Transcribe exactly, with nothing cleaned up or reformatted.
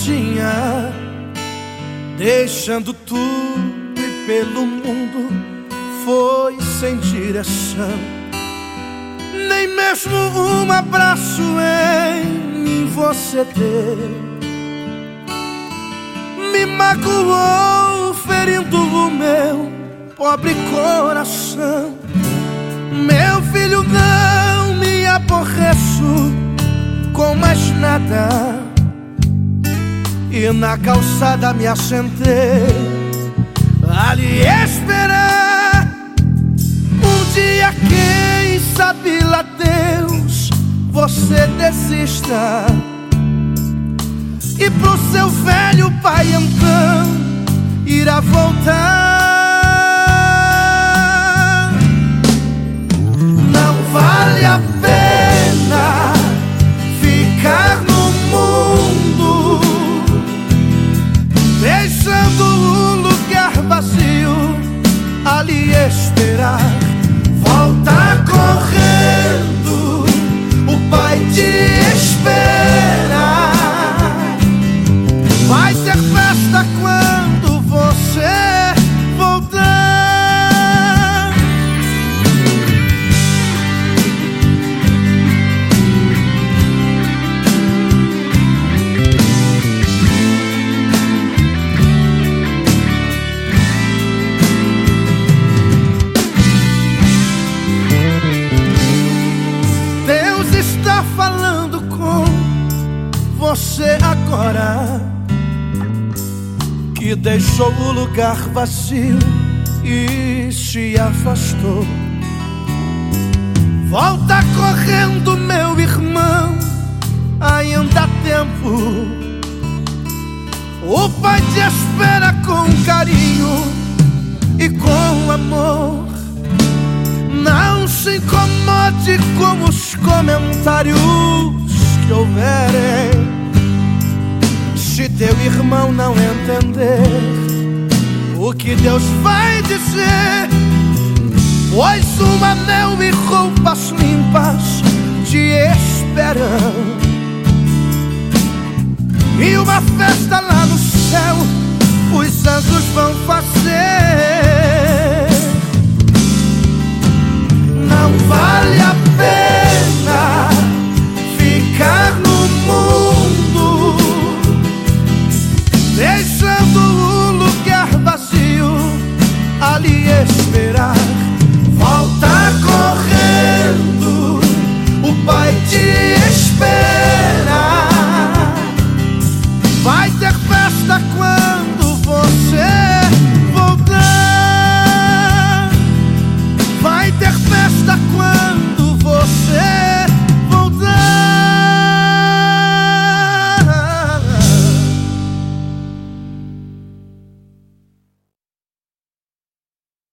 tinha, deixando tudo e pelo mundo foi sem direção. Nem mesmo um abraço em mim você deu. Me magoou, ferindo o meu pobre coração. Meu filho, não me aborreço com mais nada. E na calçada me assentei a lhe esperar. Um dia, quem sabe lá Deus, você desista e pro seu velho pai então irá voltar. Não vale a pena ficar no mundo deixando um lugar vazio a lhe esperar. Volta correndo, o pai te espera. Vai ter festa quando você voltar. Deus está falando com você agora, que deixou o lugar vazio e se afastou. Volta correndo, meu irmão, ainda há tempo. O pai te espera com carinho e com amor. Não se incomode com os comentários que houverem. Se teu irmão não entender o que Deus vai dizer, pois um anel e roupas limpas te esperam, e uma festa lá no céu